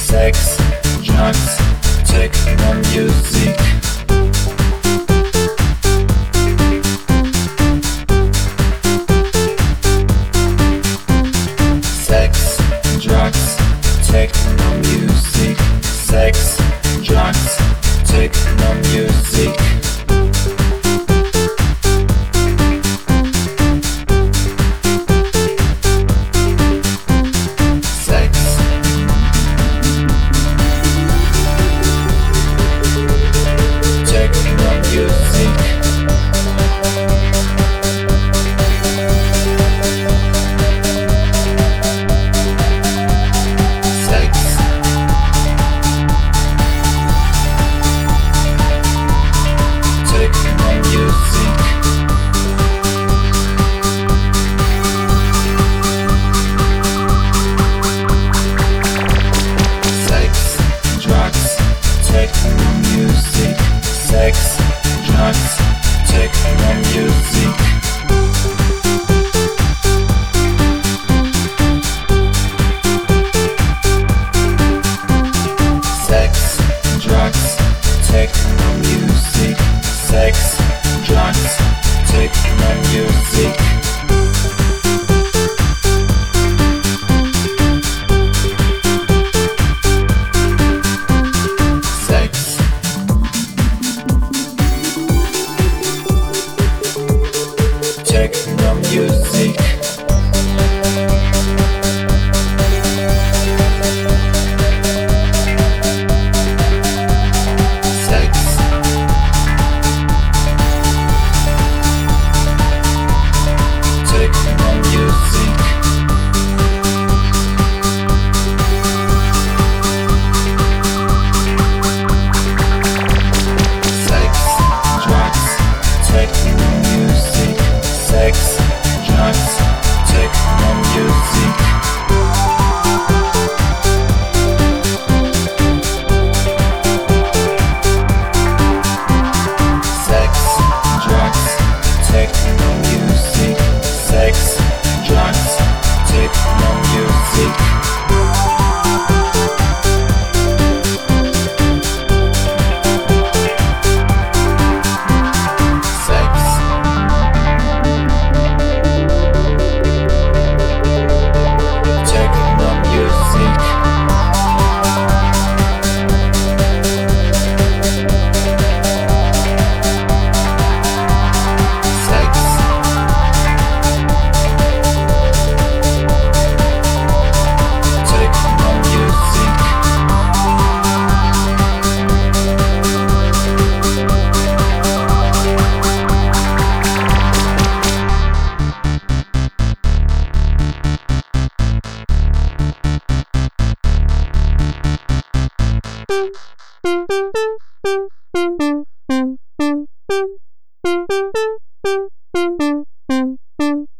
sex, drugs, techno music. Sex, drugs, techno music. Sex, drugs, techno music. Sex, drugs, techno music. Sex, drugs, techno music. Sex, drugs, techno music. Techno music. Sex, techno music. Sex, drugs, techno music. Sex, drugs, techno music. Sex, drugs, techno music. Sex, drugs, techno music. Boop, boop, boop.